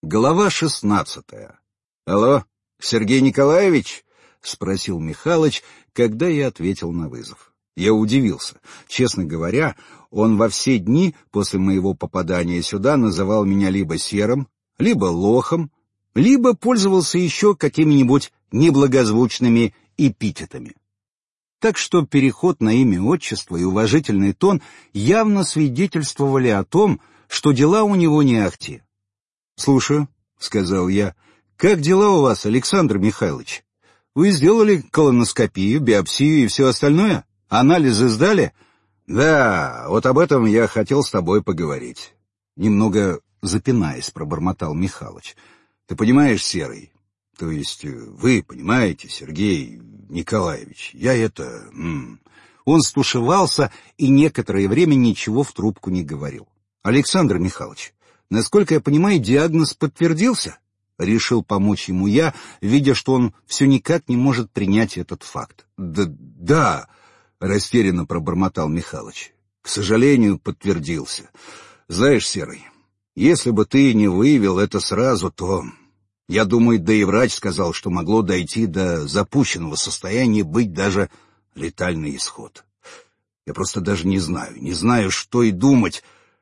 Глава 16. «Алло, Сергей Николаевич?» — спросил Михалыч, когда я ответил на вызов. Я удивился. Честно говоря, он во все дни после моего попадания сюда называл меня либо серым, либо лохом, либо пользовался еще какими-нибудь неблагозвучными эпитетами. Так что переход на имя-отчество и уважительный тон явно свидетельствовали о том, что дела у него не ахти. «Слушаю», — сказал я. «Как дела у вас, Александр Михайлович? Вы сделали колоноскопию, биопсию и все остальное? Анализы сдали?» «Да, вот об этом я хотел с тобой поговорить». Немного запинаясь, пробормотал Михалыч. «Ты понимаешь, Серый, то есть вы понимаете, Сергей Николаевич, Он стушевался и некоторое время ничего в трубку не говорил. «Александр Михайлович, насколько я понимаю, диагноз подтвердился?» Решил помочь ему я, видя, что он все никак не может принять этот факт. «Да», — растерянно пробормотал Михалыч. «К сожалению, подтвердился. Знаешь, Серый, если бы ты не выявил это сразу, то, я думаю, да и врач сказал, что могло дойти до запущенного состояния, быть даже летальный исход. Я просто даже не знаю, что и думать.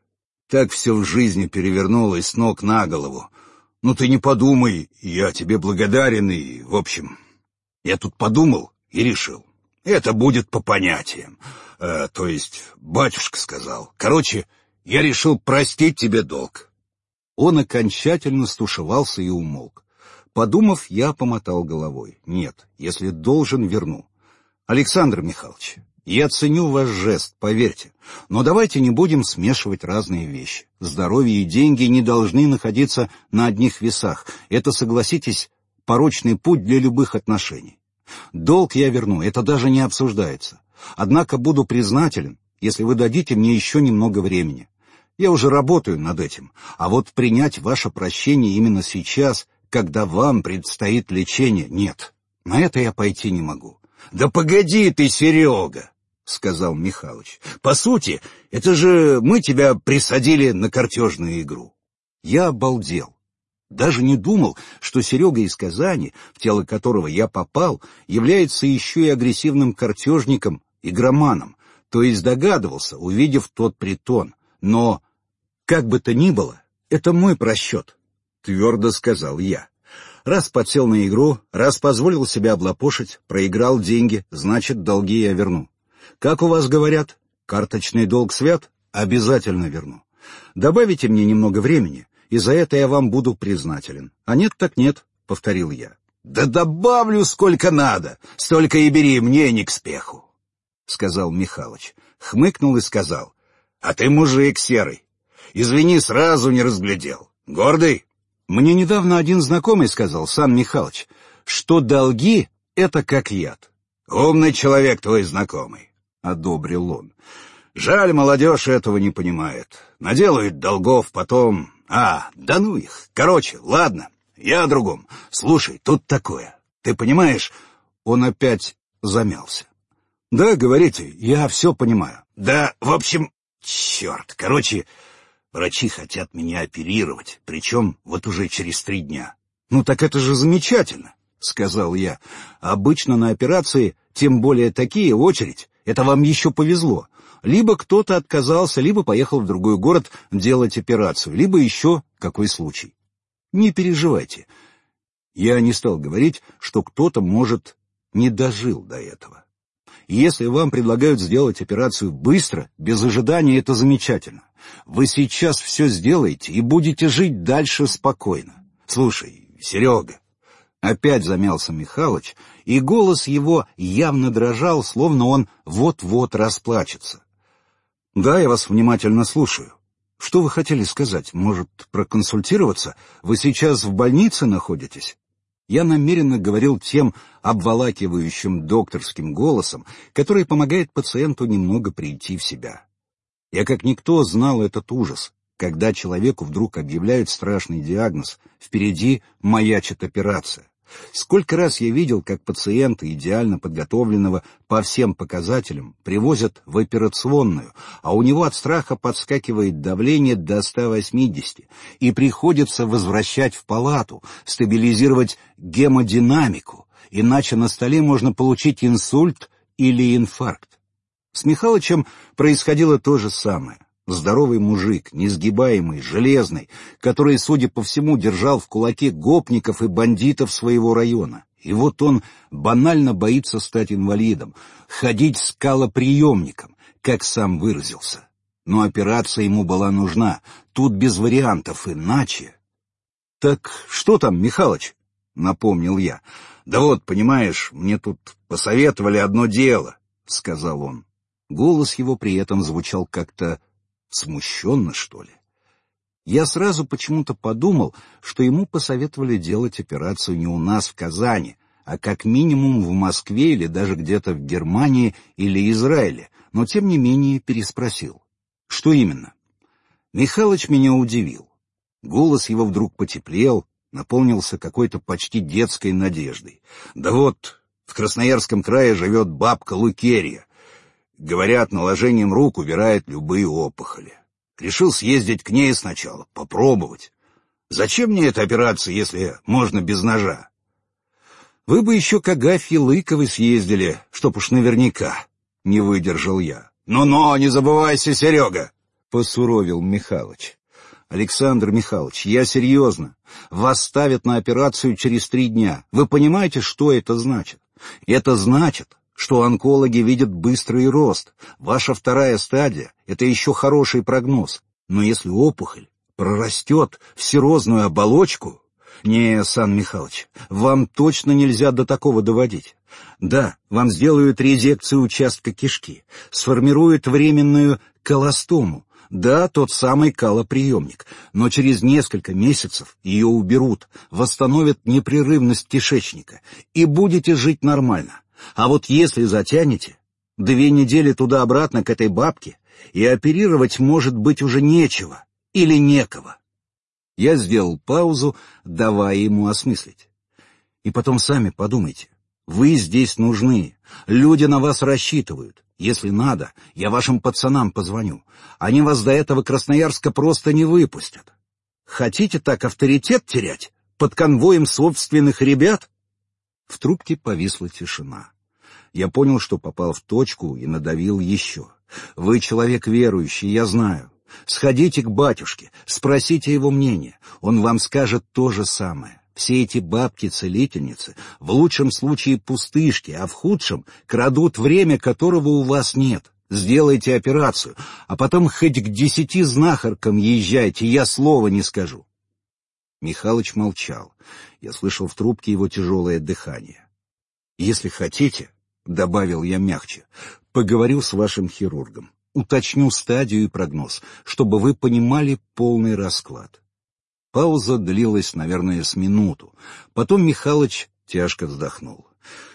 Так все в жизни перевернулось с ног на голову. Ну ты не подумай, я тебе благодарен, и, в общем, я тут подумал и решил. Это будет по понятиям. То есть батюшка сказал. Короче, я решил простить тебе долг». Он окончательно стушевался и умолк. Подумав, я помотал головой. «Нет, если должен, верну. Александр Михайлович, я ценю ваш жест, поверьте, но давайте не будем смешивать разные вещи. Здоровье и деньги не должны находиться на одних весах. Это, согласитесь, порочный путь для любых отношений. Долг я верну, это даже не обсуждается. Однако буду признателен, если вы дадите мне еще немного времени. Я уже работаю над этим, а вот принять ваше прощение именно сейчас, когда вам предстоит лечение, нет, на это я пойти не могу». «Да погоди ты, Серега!» — сказал Михалыч. «По сути, это же мы тебя присадили на картежную игру». Я обалдел. Даже не думал, что Серега из Казани, в тело которого я попал, является еще и агрессивным картежником, игроманом, то есть догадывался, увидев тот притон. Но, как бы то ни было, это мой просчет, — твердо сказал я. Раз подсел на игру, раз позволил себя облапошить, проиграл деньги, значит, долги я верну. Как у вас говорят, карточный долг свят? Обязательно верну. Добавите мне немного времени, и за это я вам буду признателен. А нет так нет, — повторил я. «Да добавлю сколько надо, столько и бери, мне не к спеху», — сказал Михалыч. Хмыкнул и сказал: «А ты мужик, Серый. Извини, сразу не разглядел. Гордый?» «Мне недавно один знакомый сказал, Сан Михалыч, что долги — это как яд». «Умный человек твой знакомый», — одобрил он. «Жаль, молодежь этого не понимает. Наделают долгов, потом... да ну их. Короче, ладно, я о другом. Слушай, тут такое. Ты понимаешь...» Он опять замялся. «Да, говорите, я все понимаю». «Да, в общем, черт, короче... Врачи хотят меня оперировать, причем вот уже через 3 дня. «Ну так это же замечательно», — сказал я. «Обычно на операции, тем более такие, очередь. Это вам еще повезло. Либо кто-то отказался, либо поехал в другой город делать операцию, либо еще какой случай. Не переживайте». Я не стал говорить, что кто-то, может, не дожил до этого. Если вам предлагают сделать операцию быстро, без ожидания, это замечательно. Вы сейчас все сделаете и будете жить дальше спокойно. Слушай, Серега, опять замялся Михалыч, и голос его явно дрожал, словно он вот-вот расплачется. Да, я вас внимательно слушаю. Что вы хотели сказать? Может, проконсультироваться? Вы сейчас в больнице находитесь? Я намеренно говорил тем обволакивающим докторским голосом, который помогает пациенту немного прийти в себя. Я как никто знал этот ужас, когда человеку вдруг объявляют страшный диагноз, впереди маячит операция. Сколько раз я видел, как пациента, идеально подготовленного по всем показателям, привозят в операционную, а у него от страха подскакивает давление до 180, и приходится возвращать в палату, стабилизировать гемодинамику, иначе на столе можно получить инсульт или инфаркт. С Михалычем происходило то же самое. Здоровый мужик, несгибаемый, железный, который, судя по всему, держал в кулаке гопников и бандитов своего района. И вот он банально боится стать инвалидом, ходить скалоприемником, как сам выразился. Но операция ему была нужна, тут без вариантов, иначе... — Так что там, Михалыч? — напомнил я. — Да вот, понимаешь, мне тут посоветовали одно дело, — сказал он. Голос его при этом звучал как-то смущенно, что ли. Я сразу почему-то подумал, что ему посоветовали делать операцию не у нас в Казани, а как минимум в Москве или даже где-то в Германии или Израиле, но тем не менее переспросил. Что именно? Михалыч меня удивил. Голос его вдруг потеплел, наполнился какой-то почти детской надеждой. Да вот, в Красноярском крае живет бабка Лукерья. Говорят, наложением рук убирает любые опухоли. Решил съездить к ней сначала, попробовать. Зачем мне эта операция, если можно без ножа? Вы бы еще к Агафье Лыковой съездили, чтоб уж наверняка, — не выдержал я. Ну-ну, не забывайся, Серега, — посуровил Михалыч. Александр Михайлович, я серьезно. Вас ставят на операцию через 3 дня. Вы понимаете, что это значит? Это значит, что онкологи видят быстрый рост. Ваша 2-я стадия — это еще хороший прогноз. Но если опухоль прорастет в серозную оболочку... Не, Сан Михайлович, вам точно нельзя до такого доводить. Да, вам сделают резекцию участка кишки, сформируют временную колостому, да, тот самый калоприемник, но через несколько месяцев ее уберут, восстановят непрерывность кишечника, и будете жить нормально. А вот если затянете, 2 недели туда-обратно к этой бабке, и оперировать, может быть, уже нечего или некого. Я сделал паузу, давая ему осмыслить. И потом сами подумайте. Вы здесь нужны, люди на вас рассчитывают. Если надо, я вашим пацанам позвоню. Они вас до этого Красноярска просто не выпустят. Хотите так авторитет терять? Под конвоем собственных ребят? В трубке повисла тишина. Я понял, что попал в точку, и надавил еще. Вы человек верующий, я знаю. Сходите к батюшке, спросите его мнение. Он вам скажет то же самое. Все эти бабки-целительницы в лучшем случае пустышки, а в худшем крадут время, которого у вас нет. Сделайте операцию, а потом хоть к 10 знахаркам езжайте, я слова не скажу. Михалыч молчал. Я слышал в трубке его тяжелое дыхание. Если хотите, — добавил я мягче, — поговорю с вашим хирургом. Уточню стадию и прогноз, чтобы вы понимали полный расклад. Пауза длилась, наверное, с минуту. Потом Михалыч тяжко вздохнул.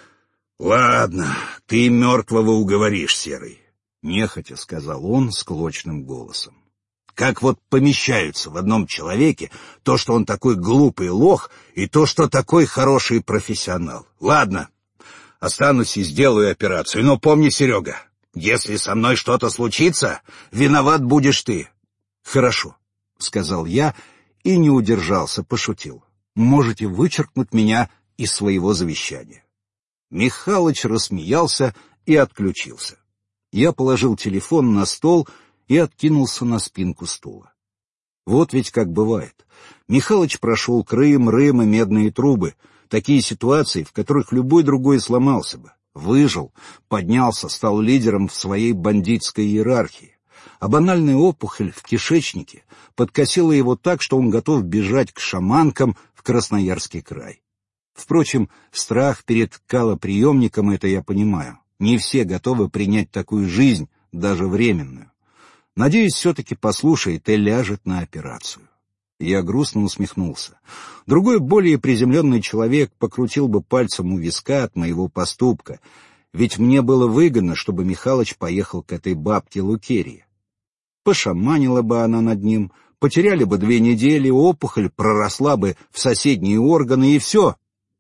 — Ладно, ты мертвого уговоришь, Серый, — нехотя сказал он склочным голосом. — Как вот помещаются в одном человеке то, что он такой глупый лох, и то, что такой хороший профессионал. Ладно, останусь и сделаю операцию, но помни, Серега, если со мной что-то случится, виноват будешь ты. — Хорошо, — сказал я и не удержался, пошутил. Можете вычеркнуть меня из своего завещания. Михалыч рассмеялся и отключился. Я положил телефон на стол и откинулся на спинку стула. Вот ведь как бывает. Михалыч прошел Крым, Рым и медные трубы. Такие ситуации, в которых любой другой сломался бы. Выжил, поднялся, стал лидером в своей бандитской иерархии. А банальная опухоль в кишечнике подкосила его так, что он готов бежать к шаманкам в Красноярский край. Впрочем, страх перед калоприемником — это я понимаю. Не все готовы принять такую жизнь, даже временную. Надеюсь, все-таки послушает и ляжет на операцию. Я грустно усмехнулся. Другой, более приземленный человек покрутил бы пальцем у виска от моего поступка, ведь мне было выгодно, чтобы Михалыч поехал к этой бабке Лукерье. Пошаманила бы она над ним, потеряли бы 2 недели, опухоль проросла бы в соседние органы, и все.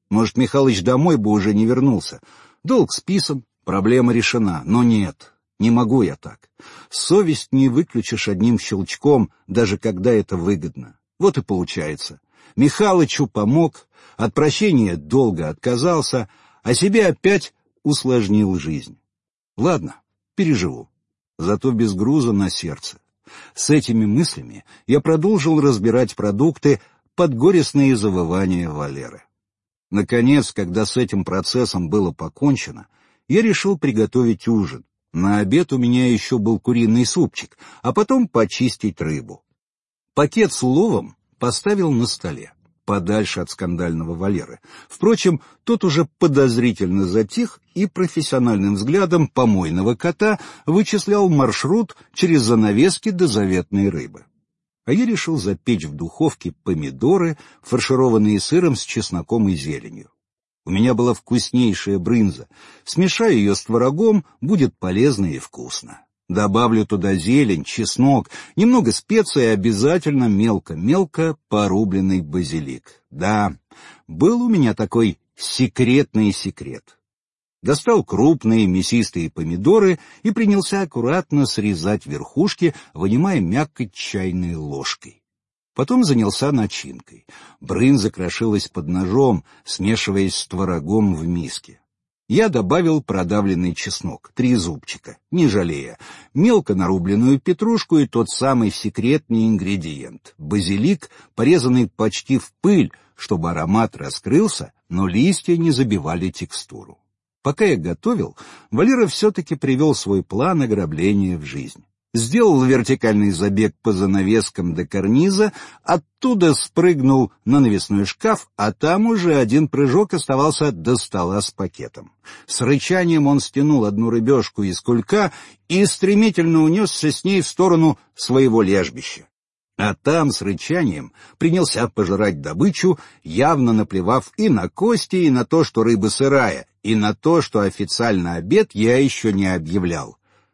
Может, Михалыч домой бы уже не вернулся. Долг списан, проблема решена. Но нет, не могу я так. Совесть не выключишь одним щелчком, даже когда это выгодно. Вот и получается. Михалычу помог, от прощения долго отказался, а себе опять усложнил жизнь. Ладно, переживу. Зато без груза на сердце. С этими мыслями я продолжил разбирать продукты под горестные завывания Валеры. Наконец, когда с этим процессом было покончено, я решил приготовить ужин. На обед у меня еще был куриный супчик, а потом почистить рыбу. Пакет с уловом поставил на столе, подальше от скандального Валеры. Впрочем, тот уже подозрительно затих и профессиональным взглядом помойного кота вычислял маршрут через занавески до заветной рыбы. А я решил запечь в духовке помидоры, фаршированные сыром с чесноком и зеленью. У меня была вкуснейшая брынза. Смешаю ее с творогом, будет полезно и вкусно. Добавлю туда зелень, чеснок, немного специй и обязательно мелко-мелко порубленный базилик. Да, был у меня такой секретный секрет. Достал крупные мясистые помидоры и принялся аккуратно срезать верхушки, вынимая мякоть чайной ложкой. Потом занялся начинкой. Брынза крошилась под ножом, смешиваясь с творогом в миске. Я добавил продавленный чеснок, 3 зубчика, не жалея, мелко нарубленную петрушку и тот самый секретный ингредиент — базилик, порезанный почти в пыль, чтобы аромат раскрылся, но листья не забивали текстуру. Пока я готовил, Валера все-таки привел свой план ограбления в жизнь. Сделал вертикальный забег по занавескам до карниза, оттуда спрыгнул на навесной шкаф, а там уже один прыжок оставался до стола с пакетом. С рычанием он стянул одну рыбешку из кулька и стремительно унесся с ней в сторону своего лежбища. А там с рычанием принялся пожирать добычу, явно наплевав и на кости, и на то, что рыба сырая, и на то, что официально обед я еще не объявлял.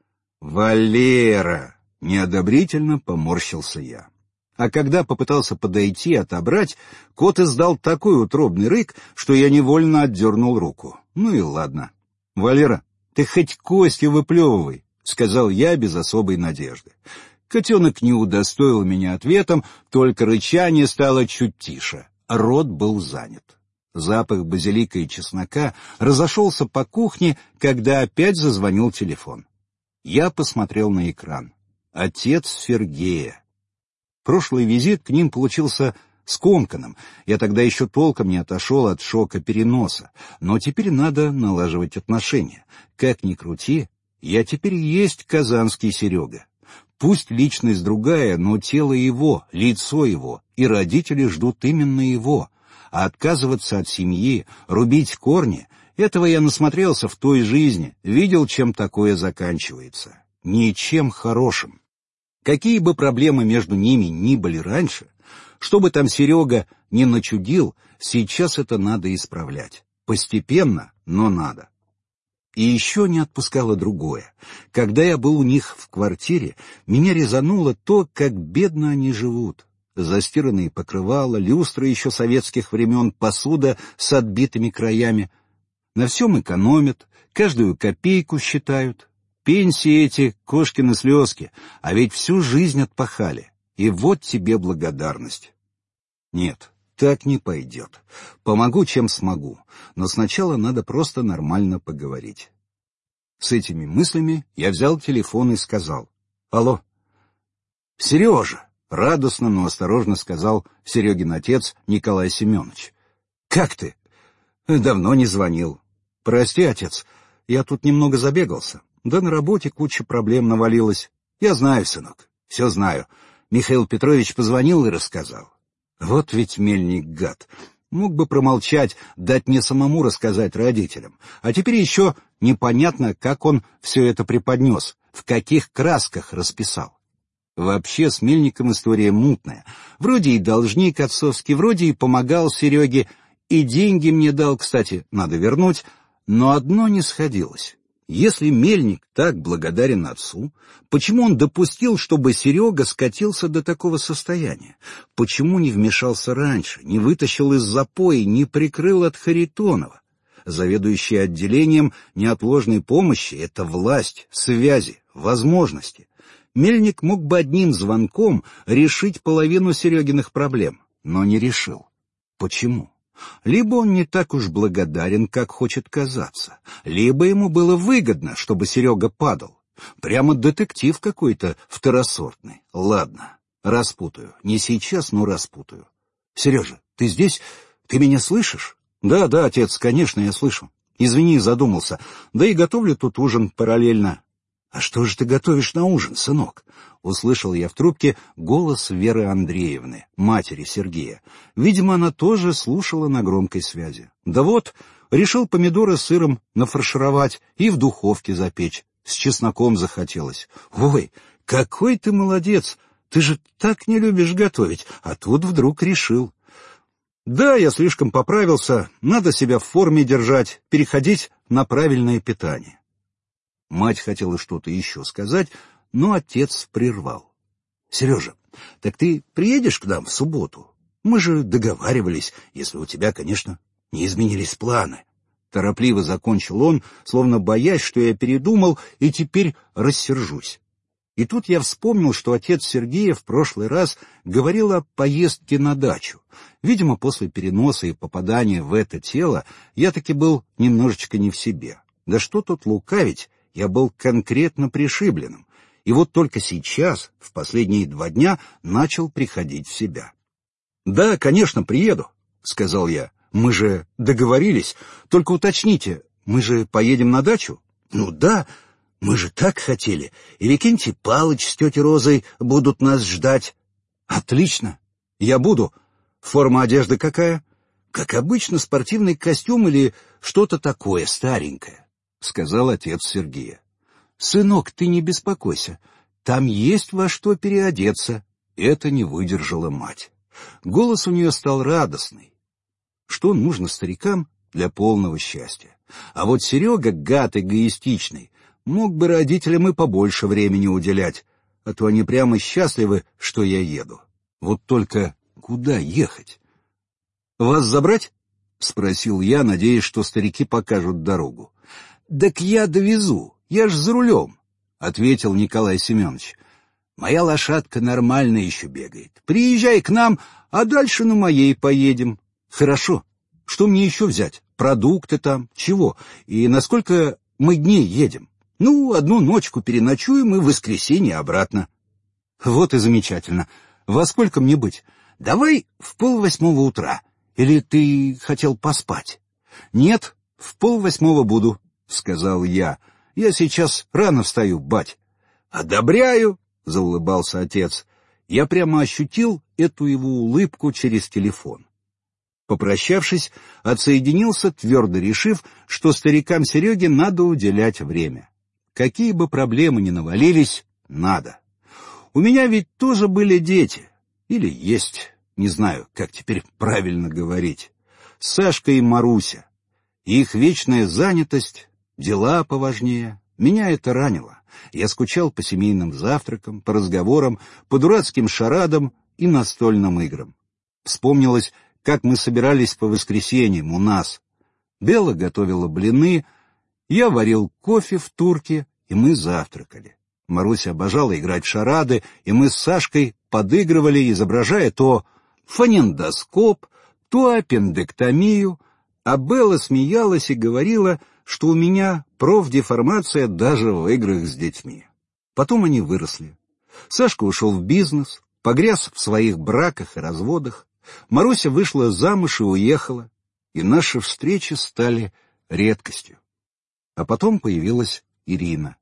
«Валера!» — неодобрительно поморщился я. А когда попытался подойти и отобрать, кот издал такой утробный рык, что я невольно отдернул руку. Ну и ладно. «Валера, ты хоть кости выплевывай», — сказал я без особой надежды. Котенок не удостоил меня ответом, только рычание стало чуть тише. Рот был занят. Запах базилика и чеснока разошелся по кухне, когда опять зазвонил телефон. Я посмотрел на экран. Отец Сергея. Прошлый визит к ним получился скомканным. Я тогда еще толком не отошел от шока переноса. Но теперь надо налаживать отношения. Как ни крути, я теперь есть казанский Серега. Пусть личность другая, но тело его, лицо его, и родители ждут именно его. А отказываться от семьи, рубить корни — этого я насмотрелся в той жизни, видел, чем такое заканчивается. Ничем хорошим. Какие бы проблемы между ними ни были раньше, что бы там Серега ни начудил, сейчас это надо исправлять. Постепенно, но надо. И еще не отпускало другое. Когда я был у них в квартире, меня резануло то, как бедно они живут. Застиранные покрывала, люстры еще советских времен, посуда с отбитыми краями. На всем экономят, каждую копейку считают. Пенсии эти — кошкины слезки, а ведь всю жизнь отпахали. И вот тебе благодарность. Нет, так не пойдет. Помогу, чем смогу, но сначала надо просто нормально поговорить. С этими мыслями я взял телефон и сказал: «Алло». «Сережа», — радостно, но осторожно сказал Серегин отец Николай Семенович. «Как ты?» «Давно не звонил». «Прости, отец, я тут немного забегался. Да на работе куча проблем навалилась. Я знаю, сынок, все знаю. Михаил Петрович позвонил и рассказал». Вот ведь мельник гад. Мог бы промолчать, дать мне самому рассказать родителям. А теперь еще непонятно, как он все это преподнес, в каких красках расписал. Вообще с мельником история мутная. Вроде и должник отцовский, вроде и помогал Сереге, и деньги мне дал, кстати, надо вернуть, но одно не сходилось. Если Мельник так благодарен отцу, почему он допустил, чтобы Серега скатился до такого состояния? Почему не вмешался раньше, не вытащил из запоя, не прикрыл от Харитонова? Заведующий отделением неотложной помощи — это власть, связи, возможности. Мельник мог бы одним звонком решить половину Серегиных проблем, но не решил. Почему? Либо он не так уж благодарен, как хочет казаться, либо ему было выгодно, чтобы Серега падал. Прямо детектив какой-то второсортный. Ладно, распутаю. Не сейчас, но распутаю. Сережа, ты здесь? Ты меня слышишь? Да, отец, конечно, я слышу. Извини, задумался. Да и готовлю тут ужин параллельно. А что же ты готовишь на ужин, сынок? Услышал я в трубке голос Веры Андреевны, матери Сергея. Видимо, она тоже слушала на громкой связи. Да вот, решил помидоры с сыром нафаршировать и в духовке запечь. С чесноком захотелось. Ой, какой ты молодец! Ты же так не любишь готовить, а тут вдруг решил. Да, я слишком поправился, надо себя в форме держать, переходить на правильное питание. Мать хотела что-то еще сказать, но отец прервал. — Сережа, так ты приедешь к нам в субботу? Мы же договаривались, если у тебя, конечно, не изменились планы. Торопливо закончил он, словно боясь, что я передумал и теперь рассержусь. И тут я вспомнил, что отец Сергея в прошлый раз говорил о поездке на дачу. Видимо, после переноса и попадания в это тело я таки был немножечко не в себе. Да что тут лукавить, я был конкретно пришибленным. И вот только сейчас, в последние 2 дня, начал приходить в себя. — Да, конечно, приеду, — сказал я. — Мы же договорились. Только уточните, мы же поедем на дачу? — Ну да, мы же так хотели. И Викентий Палыч с тетей Розой будут нас ждать. — Отлично, я буду. Форма одежды какая? — Как обычно, спортивный костюм или что-то такое старенькое, — сказал отец Сергея. — Сынок, ты не беспокойся, там есть во что переодеться. Это не выдержала мать. Голос у нее стал радостный. Что нужно старикам для полного счастья? А вот Серега, гад эгоистичный, мог бы родителям и побольше времени уделять, а то они прямо счастливы, что я еду. Вот только куда ехать? — Вас забрать? — спросил я, надеясь, что старики покажут дорогу. — Так я довезу. Я ж за рулем, — ответил Николай Семенович. — Моя лошадка нормально еще бегает. Приезжай к нам, а дальше на моей поедем. — Хорошо. Что мне еще взять? Продукты там? Чего? И на сколько мы дней едем? — Ну, 1 ночку переночуем и в воскресенье обратно. — Вот и замечательно. Во сколько мне быть? — Давай в 7:30 утра. Или ты хотел поспать? — Нет, в 7:30 буду, — сказал я. Я сейчас рано встаю, бать. — Одобряю, — заулыбался отец. Я прямо ощутил эту его улыбку через телефон. Попрощавшись, отсоединился, твердо решив, что старикам Сереге надо уделять время. Какие бы проблемы ни навалились, надо. У меня ведь тоже были дети. Или есть, не знаю, как теперь правильно говорить. Сашка и Маруся. Их вечная занятость... Дела поважнее. Меня это ранило. Я скучал по семейным завтракам, по разговорам, по дурацким шарадам и настольным играм. Вспомнилось, как мы собирались по воскресеньям у нас. Бела готовила блины, я варил кофе в турке, и мы завтракали. Маруся обожала играть в шарады, и мы с Сашкой подыгрывали, изображая то фонендоскоп, то аппендэктомию, а Белла смеялась и говорила, что у меня профдеформация даже в играх с детьми. Потом они выросли. Сашка ушел в бизнес, погряз в своих браках и разводах. Маруся вышла замуж и уехала, и наши встречи стали редкостью. А потом появилась Ирина.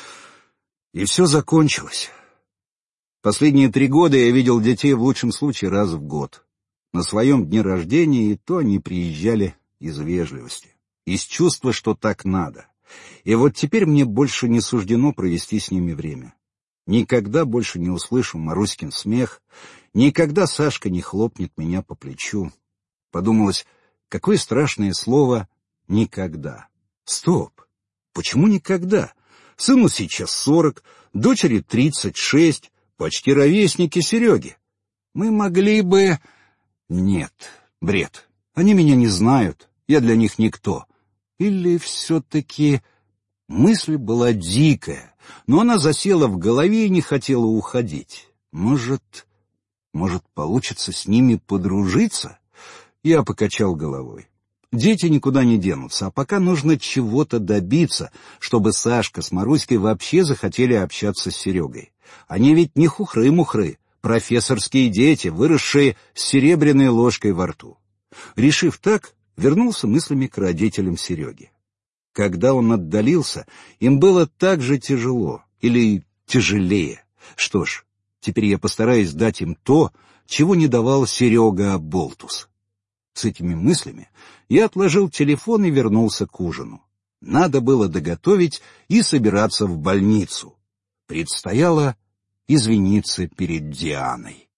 И все закончилось. Последние 3 года я видел детей в лучшем случае раз в год. На своем дне рождения и то они приезжали из вежливости, из чувства, что так надо. И вот теперь мне больше не суждено провести с ними время. Никогда больше не услышу Маруськин смех, никогда Сашка не хлопнет меня по плечу. Подумалось, какое страшное слово «никогда». Стоп! Почему никогда? Сыну сейчас 40, дочери 36, почти ровесники Сереги. Мы могли бы... Нет, бред. Они меня не знают, я для них никто. Или все-таки... Мысль была дикая, но она засела в голове и не хотела уходить. Может, получится с ними подружиться? Я покачал головой. Дети никуда не денутся, а пока нужно чего-то добиться, чтобы Сашка с Маруськой вообще захотели общаться с Серегой. Они ведь не хухры-мухры, профессорские дети, выросшие с серебряной ложкой во рту. Решив так, вернулся мыслями к родителям Сереги. Когда он отдалился, им было так же тяжело, или тяжелее. Что ж, теперь я постараюсь дать им то, чего не давал Серега Болтус. С этими мыслями я отложил телефон и вернулся к ужину. Надо было доготовить и собираться в больницу. Предстояло извиниться перед Дианой.